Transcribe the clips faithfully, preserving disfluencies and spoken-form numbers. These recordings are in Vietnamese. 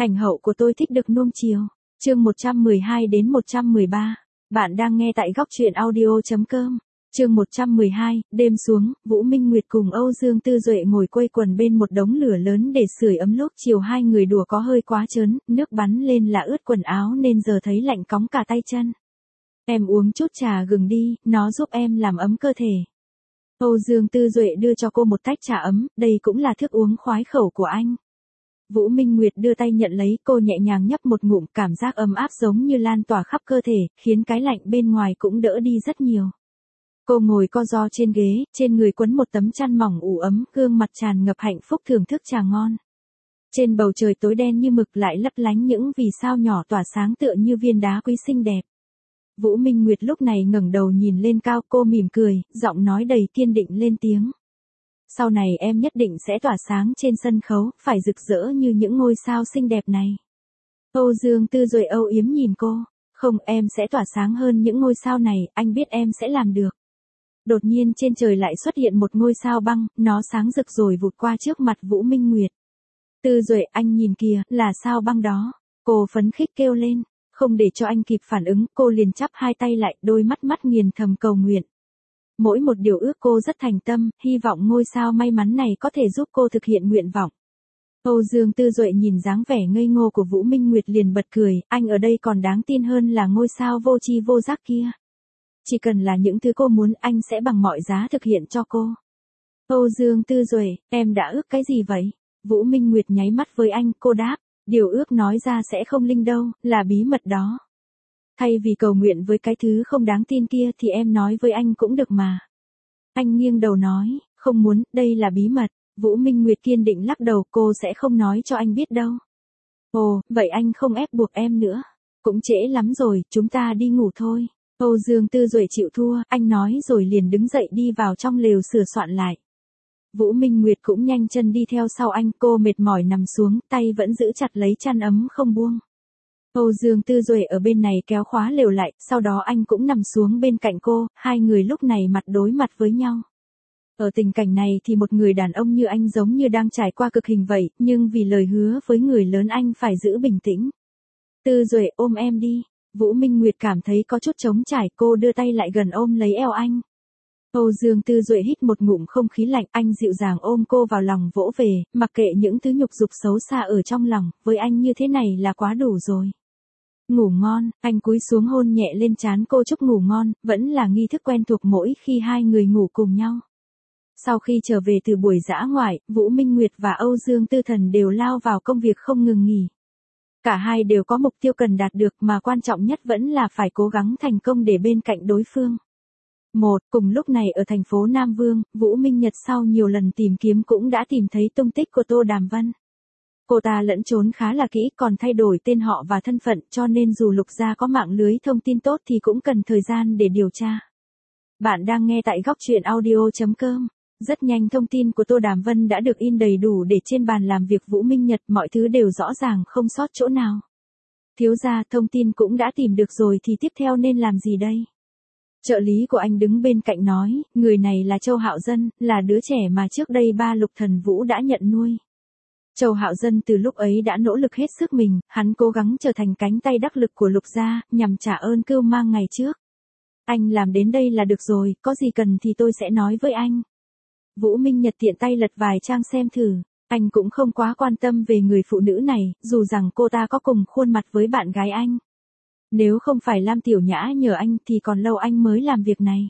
Ảnh hậu của tôi thích được nuông chiều. Chương một trăm mười hai đến một trăm mười ba. Bạn đang nghe tại góc truyện audio chấm com. Chương một trăm mười hai, đêm xuống, Vũ Minh Nguyệt cùng Âu Dương Tư Duệ ngồi quây quần bên một đống lửa lớn để sưởi ấm. Lúc chiều hai người đùa có hơi quá trớn, nước bắn lên là ướt quần áo nên giờ thấy lạnh cóng cả tay chân. Em uống chút trà gừng đi, nó giúp em làm ấm cơ thể. Âu Dương Tư Duệ đưa cho cô một tách trà ấm, đây cũng là thức uống khoái khẩu của anh. Vũ Minh Nguyệt đưa tay nhận lấy, cô nhẹ nhàng nhấp một ngụm, cảm giác ấm áp giống như lan tỏa khắp cơ thể, khiến cái lạnh bên ngoài cũng đỡ đi rất nhiều. Cô ngồi co ro trên ghế, trên người quấn một tấm chăn mỏng ủ ấm, gương mặt tràn ngập hạnh phúc thưởng thức trà ngon. Trên bầu trời tối đen như mực lại lấp lánh những vì sao nhỏ tỏa sáng tựa như viên đá quý xinh đẹp. Vũ Minh Nguyệt lúc này ngẩng đầu nhìn lên cao, cô mỉm cười, giọng nói đầy kiên định lên tiếng. Sau này em nhất định sẽ tỏa sáng trên sân khấu, phải rực rỡ như những ngôi sao xinh đẹp này. Âu Dương Tư Duệ âu yếm nhìn cô, không, em sẽ tỏa sáng hơn những ngôi sao này, anh biết em sẽ làm được. Đột nhiên trên trời lại xuất hiện một ngôi sao băng, nó sáng rực rồi vụt qua trước mặt Vũ Minh Nguyệt. Tư Duệ, anh nhìn kìa, là sao băng đó. Cô phấn khích kêu lên, không để cho anh kịp phản ứng, cô liền chắp hai tay lại, đôi mắt mắt nghiền thầm cầu nguyện. Mỗi một điều ước cô rất thành tâm, hy vọng ngôi sao may mắn này có thể giúp cô thực hiện nguyện vọng. Âu Dương Tư Duệ nhìn dáng vẻ ngây ngô của Vũ Minh Nguyệt liền bật cười, anh ở đây còn đáng tin hơn là ngôi sao vô tri vô giác kia. Chỉ cần là những thứ cô muốn, anh sẽ bằng mọi giá thực hiện cho cô. Âu Dương Tư Duệ, em đã ước cái gì vậy? Vũ Minh Nguyệt nháy mắt với anh, cô đáp, điều ước nói ra sẽ không linh đâu, là bí mật đó. Thay vì cầu nguyện với cái thứ không đáng tin kia thì em nói với anh cũng được mà. Anh nghiêng đầu nói, không muốn, đây là bí mật. Vũ Minh Nguyệt kiên định lắc đầu, cô sẽ không nói cho anh biết đâu. Ồ, vậy anh không ép buộc em nữa. Cũng trễ lắm rồi, chúng ta đi ngủ thôi. Âu Dương Tư Duệ chịu thua, anh nói rồi liền đứng dậy đi vào trong lều sửa soạn lại. Vũ Minh Nguyệt cũng nhanh chân đi theo sau anh, cô mệt mỏi nằm xuống, tay vẫn giữ chặt lấy chăn ấm không buông. Âu Dương Tư Duệ ở bên này kéo khóa lều lại, sau đó anh cũng nằm xuống bên cạnh cô, hai người lúc này mặt đối mặt với nhau. Ở tình cảnh này thì một người đàn ông như anh giống như đang trải qua cực hình vậy, nhưng vì lời hứa với người lớn anh phải giữ bình tĩnh. Tư Duệ, ôm em đi. Vũ Minh Nguyệt cảm thấy có chút trống trải, cô đưa tay lại gần ôm lấy eo anh. Âu Dương Tư Duệ hít một ngụm không khí lạnh, anh dịu dàng ôm cô vào lòng vỗ về, mặc kệ những thứ nhục dục xấu xa ở trong lòng, với anh như thế này là quá đủ rồi. Ngủ ngon, anh cúi xuống hôn nhẹ lên trán cô chúc ngủ ngon, vẫn là nghi thức quen thuộc mỗi khi hai người ngủ cùng nhau. Sau khi trở về từ buổi dã ngoại, Vũ Minh Nguyệt và Âu Dương Tư Thần đều lao vào công việc không ngừng nghỉ. Cả hai đều có mục tiêu cần đạt được mà quan trọng nhất vẫn là phải cố gắng thành công để bên cạnh đối phương. Một, cùng lúc này ở thành phố Nam Vương, Vũ Minh Nhật sau nhiều lần tìm kiếm cũng đã tìm thấy tung tích của Tô Đàm Vân. Cô ta lẫn trốn khá là kỹ, còn thay đổi tên họ và thân phận, cho nên dù Lục gia có mạng lưới thông tin tốt thì cũng cần thời gian để điều tra. Bạn đang nghe tại góc truyện audio chấm com. Rất nhanh thông tin của Tô Đàm Vân đã được in đầy đủ để trên bàn làm việc Vũ Minh Nhật, mọi thứ đều rõ ràng không sót chỗ nào. Thiếu gia, thông tin cũng đã tìm được rồi thì tiếp theo nên làm gì đây? Trợ lý của anh đứng bên cạnh nói, người này là Châu Hạo Dân, là đứa trẻ mà trước đây ba Lục Thần Vũ đã nhận nuôi. Châu Hạo Dân từ lúc ấy đã nỗ lực hết sức mình, hắn cố gắng trở thành cánh tay đắc lực của Lục gia, nhằm trả ơn cưu mang ngày trước. Anh làm đến đây là được rồi, có gì cần thì tôi sẽ nói với anh. Vũ Minh Nhật tiện tay lật vài trang xem thử, anh cũng không quá quan tâm về người phụ nữ này, dù rằng cô ta có cùng khuôn mặt với bạn gái anh. Nếu không phải Lam Tiểu Nhã nhờ anh thì còn lâu anh mới làm việc này.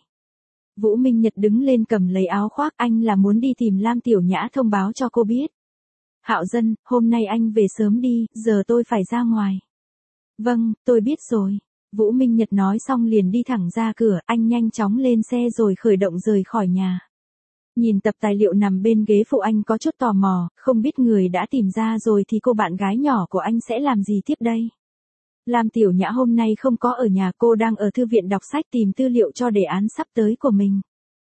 Vũ Minh Nhật đứng lên cầm lấy áo khoác, anh là muốn đi tìm Lam Tiểu Nhã thông báo cho cô biết. Hạo Dân, hôm nay anh về sớm đi, giờ tôi phải ra ngoài. Vâng, tôi biết rồi. Vũ Minh Nhật nói xong liền đi thẳng ra cửa, anh nhanh chóng lên xe rồi khởi động rời khỏi nhà. Nhìn tập tài liệu nằm bên ghế phụ anh có chút tò mò, không biết người đã tìm ra rồi thì cô bạn gái nhỏ của anh sẽ làm gì tiếp đây. Lam Tiểu Nhã hôm nay không có ở nhà, cô đang ở thư viện đọc sách tìm tư liệu cho đề án sắp tới của mình.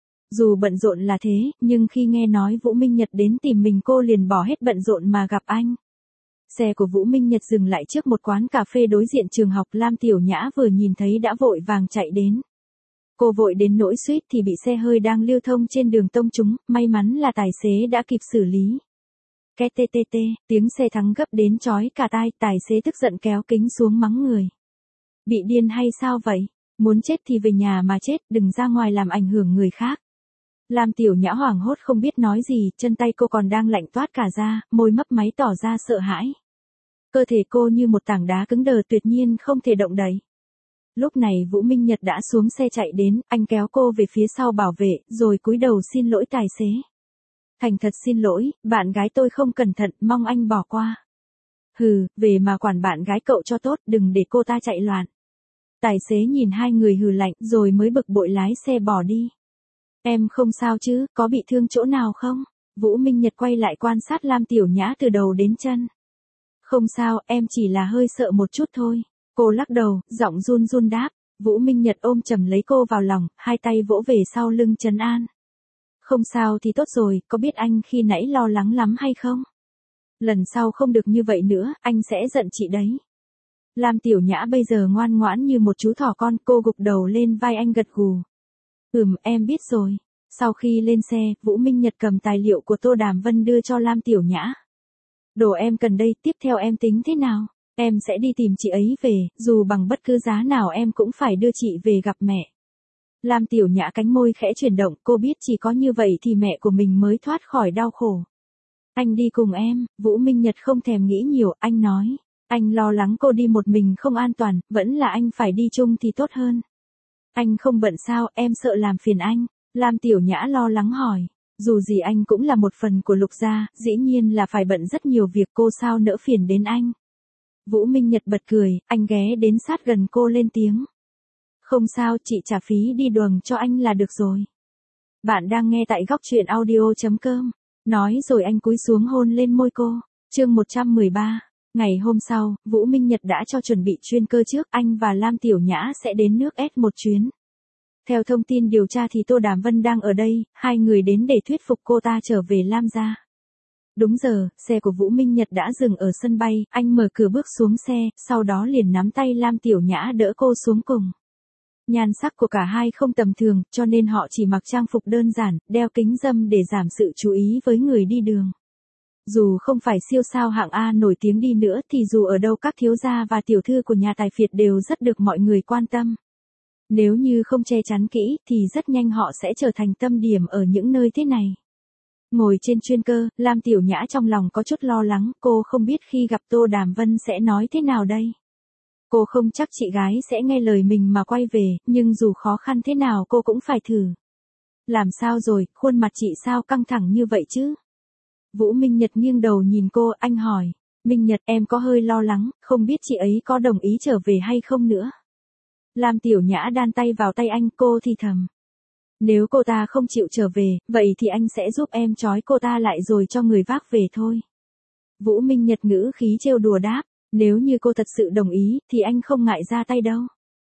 Dù bận rộn là thế, nhưng khi nghe nói Vũ Minh Nhật đến tìm mình cô liền bỏ hết bận rộn mà gặp anh. Xe của Vũ Minh Nhật dừng lại trước một quán cà phê đối diện trường học, Lam Tiểu Nhã vừa nhìn thấy đã vội vàng chạy đến. Cô vội đến nỗi suýt thì bị xe hơi đang lưu thông trên đường tông trúng, may mắn là tài xế đã kịp xử lý. két tê tê tê, tiếng xe thắng gấp đến chói cả tai, tài xế tức giận kéo kính xuống mắng người. Bị điên hay sao vậy? Muốn chết thì về nhà mà chết, đừng ra ngoài làm ảnh hưởng người khác. Lam Tiểu Nhã hoảng hốt không biết nói gì, chân tay cô còn đang lạnh toát cả ra, môi mấp máy tỏ ra sợ hãi. Cơ thể cô như một tảng đá cứng đờ tuyệt nhiên không thể động đậy. Lúc này Vũ Minh Nhật đã xuống xe chạy đến, anh kéo cô về phía sau bảo vệ, rồi cúi đầu xin lỗi tài xế. Thành thật xin lỗi, bạn gái tôi không cẩn thận, mong anh bỏ qua. Hừ, về mà quản bạn gái cậu cho tốt, đừng để cô ta chạy loạn. Tài xế nhìn hai người hừ lạnh, rồi mới bực bội lái xe bỏ đi. Em không sao chứ, có bị thương chỗ nào không? Vũ Minh Nhật quay lại quan sát Lam Tiểu Nhã từ đầu đến chân. Không sao, em chỉ là hơi sợ một chút thôi. Cô lắc đầu, giọng run run đáp. Vũ Minh Nhật ôm chầm lấy cô vào lòng, hai tay vỗ về sau lưng trấn an. Không sao thì tốt rồi, có biết anh khi nãy lo lắng lắm hay không? Lần sau không được như vậy nữa, anh sẽ giận chị đấy. Lam Tiểu Nhã bây giờ ngoan ngoãn như một chú thỏ con, cô gục đầu lên vai anh gật gù. Ừm, em biết rồi. Sau khi lên xe, Vũ Minh Nhật cầm tài liệu của Tô Đàm Vân đưa cho Lam Tiểu Nhã. Đồ em cần đây, tiếp theo em tính thế nào? Em sẽ đi tìm chị ấy về, dù bằng bất cứ giá nào em cũng phải đưa chị về gặp mẹ. Lam Tiểu Nhã cánh môi khẽ chuyển động, cô biết chỉ có như vậy thì mẹ của mình mới thoát khỏi đau khổ. Anh đi cùng em, Vũ Minh Nhật không thèm nghĩ nhiều, anh nói. Anh lo lắng cô đi một mình không an toàn, vẫn là anh phải đi chung thì tốt hơn. Anh không bận sao, em sợ làm phiền anh. Lam Tiểu Nhã lo lắng hỏi. Dù gì anh cũng là một phần của Lục gia, dĩ nhiên là phải bận rất nhiều việc, cô sao nỡ phiền đến anh. Vũ Minh Nhật bật cười, anh ghé đến sát gần cô lên tiếng. Không sao, chị trả phí đi đường cho anh là được rồi. Bạn đang nghe tại góc truyện audio chấm com. Nói rồi anh cúi xuống hôn lên môi cô. Chương một trăm mười ba. Ngày hôm sau, Vũ Minh Nhật đã cho chuẩn bị chuyên cơ trước, anh và Lam Tiểu Nhã sẽ đến nước S một chuyến. Theo thông tin điều tra thì Tô Đàm Vân đang ở đây, hai người đến để thuyết phục cô ta trở về Lam gia. Đúng giờ, xe của Vũ Minh Nhật đã dừng ở sân bay, anh mở cửa bước xuống xe, sau đó liền nắm tay Lam Tiểu Nhã đỡ cô xuống cùng. Nhan sắc của cả hai không tầm thường, cho nên họ chỉ mặc trang phục đơn giản, đeo kính râm để giảm sự chú ý với người đi đường. Dù không phải siêu sao hạng A nổi tiếng đi nữa thì dù ở đâu các thiếu gia và tiểu thư của nhà tài phiệt đều rất được mọi người quan tâm. Nếu như không che chắn kỹ thì rất nhanh họ sẽ trở thành tâm điểm ở những nơi thế này. Ngồi trên chuyên cơ, Lam Tiểu Nhã trong lòng có chút lo lắng, cô không biết khi gặp Tô Đàm Vân sẽ nói thế nào đây. Cô không chắc chị gái sẽ nghe lời mình mà quay về, nhưng dù khó khăn thế nào cô cũng phải thử. Làm sao rồi, khuôn mặt chị sao căng thẳng như vậy chứ? Vũ Minh Nhật nghiêng đầu nhìn cô, anh hỏi. Minh Nhật, em có hơi lo lắng, không biết chị ấy có đồng ý trở về hay không nữa. Lam Tiểu Nhã đan tay vào tay anh, cô thì thầm. Nếu cô ta không chịu trở về, vậy thì anh sẽ giúp em trói cô ta lại rồi cho người vác về thôi. Vũ Minh Nhật ngữ khí trêu đùa đáp. Nếu như cô thật sự đồng ý, thì anh không ngại ra tay đâu.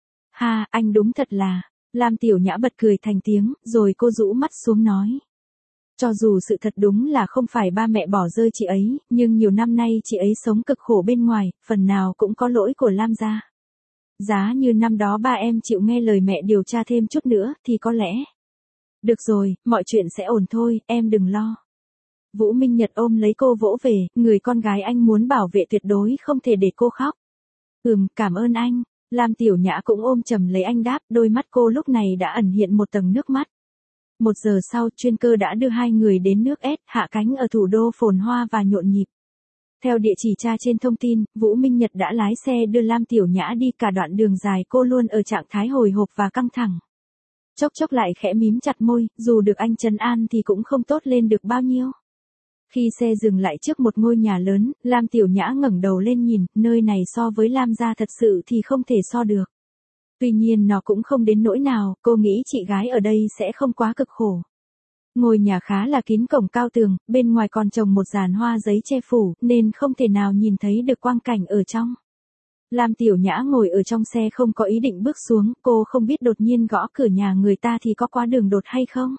Ha, anh đúng thật là. Lam Tiểu Nhã bật cười thành tiếng, rồi cô rũ mắt xuống nói. Cho dù sự thật đúng là không phải ba mẹ bỏ rơi chị ấy, nhưng nhiều năm nay chị ấy sống cực khổ bên ngoài, phần nào cũng có lỗi của Lam gia. Giá như năm đó ba em chịu nghe lời mẹ điều tra thêm chút nữa, thì có lẽ. Được rồi, mọi chuyện sẽ ổn thôi, em đừng lo. Vũ Minh Nhật ôm lấy cô vỗ về, người con gái anh muốn bảo vệ tuyệt đối không thể để cô khóc. Ừm, cảm ơn anh. Lam Tiểu Nhã cũng ôm chầm lấy anh đáp, đôi mắt cô lúc này đã ẩn hiện một tầng nước mắt. Một giờ sau, chuyên cơ đã đưa hai người đến nước S, hạ cánh ở thủ đô phồn hoa và nhộn nhịp. Theo địa chỉ tra trên thông tin, Vũ Minh Nhật đã lái xe đưa Lam Tiểu Nhã đi cả đoạn đường dài, cô luôn ở trạng thái hồi hộp và căng thẳng. Chốc chốc lại khẽ mím chặt môi, dù được anh trấn an thì cũng không tốt lên được bao nhiêu. Khi xe dừng lại trước một ngôi nhà lớn, Lam Tiểu Nhã ngẩng đầu lên nhìn, nơi này so với Lam gia thật sự thì không thể so được. Tuy nhiên nó cũng không đến nỗi nào, cô nghĩ chị gái ở đây sẽ không quá cực khổ. Ngôi nhà khá là kín cổng cao tường, bên ngoài còn trồng một giàn hoa giấy che phủ, nên không thể nào nhìn thấy được quang cảnh ở trong. Lam Tiểu Nhã ngồi ở trong xe không có ý định bước xuống, cô không biết đột nhiên gõ cửa nhà người ta thì có quá đường đột hay không.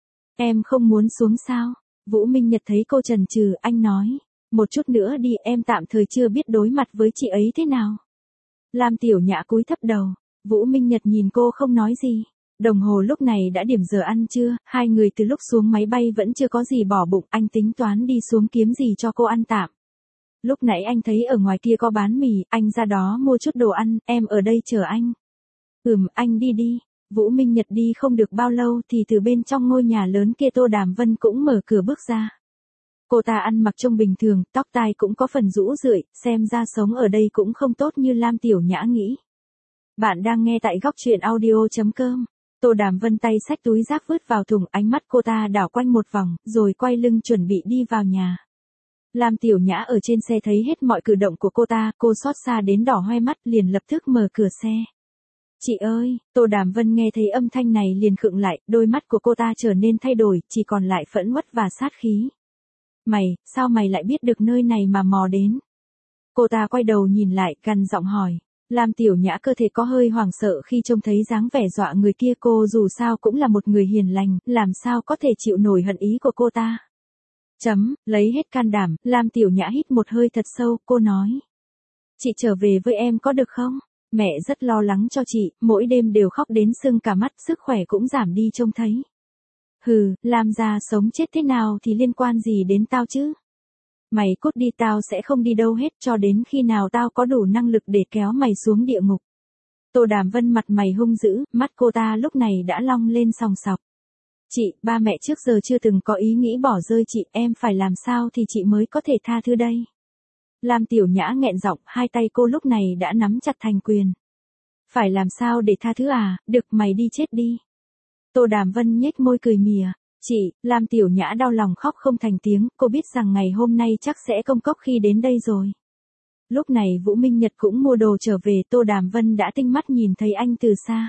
Em không muốn xuống sao? Vũ Minh Nhật thấy cô chần chừ, anh nói. Một chút nữa đi, em tạm thời chưa biết đối mặt với chị ấy thế nào. Lam Tiểu Nhã cúi thấp đầu. Vũ Minh Nhật nhìn cô không nói gì. Đồng hồ lúc này đã điểm giờ ăn trưa, hai người từ lúc xuống máy bay vẫn chưa có gì bỏ bụng, anh tính toán đi xuống kiếm gì cho cô ăn tạm. Lúc nãy anh thấy ở ngoài kia có bán mì, anh ra đó mua chút đồ ăn, em ở đây chờ anh. Ừm, anh đi đi. Vũ Minh Nhật đi không được bao lâu thì từ bên trong ngôi nhà lớn kia Tô Đàm Vân cũng mở cửa bước ra. Cô ta ăn mặc trông bình thường, tóc tai cũng có phần rũ rượi, xem ra sống ở đây cũng không tốt như Lam Tiểu Nhã nghĩ. Bạn đang nghe tại góc truyện audio.com. Tô Đàm Vân tay xách túi rác vứt vào thùng, ánh mắt cô ta đảo quanh một vòng, rồi quay lưng chuẩn bị đi vào nhà. Lam Tiểu Nhã ở trên xe thấy hết mọi cử động của cô ta, cô xót xa đến đỏ hoe mắt liền lập tức mở cửa xe. Chị ơi, Tô Đàm Vân nghe thấy âm thanh này liền khựng lại, đôi mắt của cô ta trở nên thay đổi, chỉ còn lại phẫn uất và sát khí. Mày, sao mày lại biết được nơi này mà mò đến? Cô ta quay đầu nhìn lại, gằn giọng hỏi. Lam Tiểu Nhã cơ thể có hơi hoảng sợ khi trông thấy dáng vẻ dọa người kia, cô dù sao cũng là một người hiền lành, làm sao có thể chịu nổi hận ý của cô ta. Chấm, lấy hết can đảm, Lam Tiểu Nhã hít một hơi thật sâu, cô nói. Chị trở về với em có được không? Mẹ rất lo lắng cho chị, mỗi đêm đều khóc đến sưng cả mắt, sức khỏe cũng giảm đi trông thấy. Hừ, Lam gia sống chết thế nào thì liên quan gì đến tao chứ? Mày cút đi, tao sẽ không đi đâu hết cho đến khi nào tao có đủ năng lực để kéo mày xuống địa ngục. Tô Đàm Vân mặt mày hung dữ, mắt cô ta lúc này đã long lên sòng sọc. Chị, ba mẹ trước giờ chưa từng có ý nghĩ bỏ rơi chị, em phải làm sao thì chị mới có thể tha thứ đây? Lam Tiểu Nhã nghẹn giọng, hai tay cô lúc này đã nắm chặt thành quyền. Phải làm sao để tha thứ à, được mày đi chết đi. Tô Đàm Vân nhếch môi cười mỉa. Chị, Lam Tiểu Nhã đau lòng khóc không thành tiếng, cô biết rằng ngày hôm nay chắc sẽ công cốc khi đến đây rồi. Lúc này Vũ Minh Nhật cũng mua đồ trở về, Tô Đàm Vân đã tinh mắt nhìn thấy anh từ xa.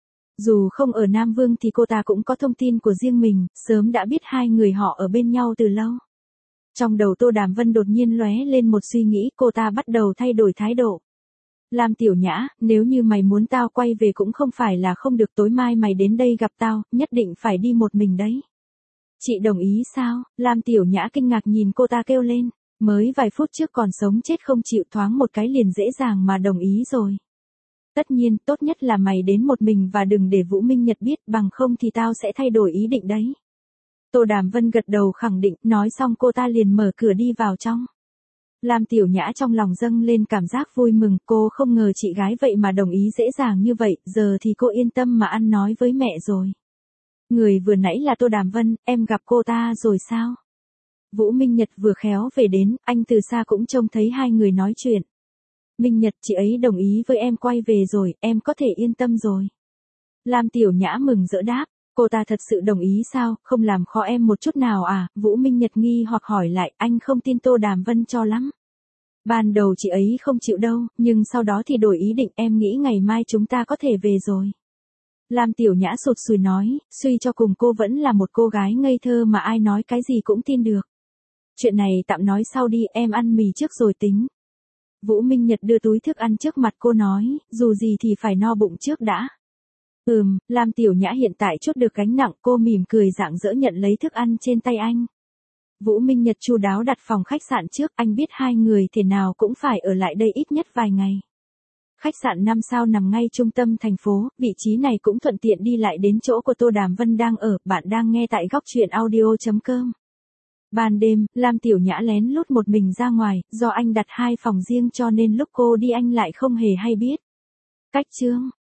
Dù không ở Nam Vương thì cô ta cũng có thông tin của riêng mình, sớm đã biết hai người họ ở bên nhau từ lâu. Trong đầu Tô Đàm Vân đột nhiên lóe lên một suy nghĩ, cô ta bắt đầu thay đổi thái độ. Lam Tiểu Nhã, nếu như mày muốn tao quay về cũng không phải là không được, tối mai mày đến đây gặp tao, nhất định phải đi một mình đấy. Chị đồng ý sao? Lam Tiểu Nhã kinh ngạc nhìn cô ta kêu lên, mới vài phút trước còn sống chết không chịu, thoáng một cái liền dễ dàng mà đồng ý rồi. Tất nhiên, tốt nhất là mày đến một mình và đừng để Vũ Minh Nhật biết, bằng không thì tao sẽ thay đổi ý định đấy. Tô Đàm Vân gật đầu khẳng định, nói xong cô ta liền mở cửa đi vào trong. Lam Tiểu Nhã trong lòng dâng lên cảm giác vui mừng, cô không ngờ chị gái vậy mà đồng ý dễ dàng như vậy, giờ thì cô yên tâm mà ăn nói với mẹ rồi. Người vừa nãy là Tô Đàm Vân, em gặp cô ta rồi sao? Vũ Minh Nhật vừa khéo về đến, anh từ xa cũng trông thấy hai người nói chuyện. Minh Nhật, chị ấy đồng ý với em quay về rồi, em có thể yên tâm rồi. Lam Tiểu Nhã mừng rỡ đáp, cô ta thật sự đồng ý sao, không làm khó em một chút nào à? Vũ Minh Nhật nghi hoặc hỏi lại, anh không tin Tô Đàm Vân cho lắm. Ban đầu chị ấy không chịu đâu, nhưng sau đó thì đổi ý định, em nghĩ ngày mai chúng ta có thể về rồi. Lam Tiểu Nhã sụt sùi nói, suy cho cùng cô vẫn là một cô gái ngây thơ mà ai nói cái gì cũng tin được. Chuyện này tạm nói sau đi, em ăn mì trước rồi tính. Vũ Minh Nhật đưa túi thức ăn trước mặt cô nói, dù gì thì phải no bụng trước đã. Ừm, Lam Tiểu Nhã hiện tại chút được gánh nặng, cô mỉm cười rạng rỡ nhận lấy thức ăn trên tay anh. Vũ Minh Nhật chu đáo đặt phòng khách sạn trước, anh biết hai người thế nào cũng phải ở lại đây ít nhất vài ngày. Khách sạn năm sao nằm ngay trung tâm thành phố, vị trí này cũng thuận tiện đi lại đến chỗ của Tô Đàm Vân đang ở, bạn đang nghe tại góc truyện audio.com. Ban đêm, Lam Tiểu Nhã lén lút một mình ra ngoài, do anh đặt hai phòng riêng cho nên lúc cô đi anh lại không hề hay biết. Cách chương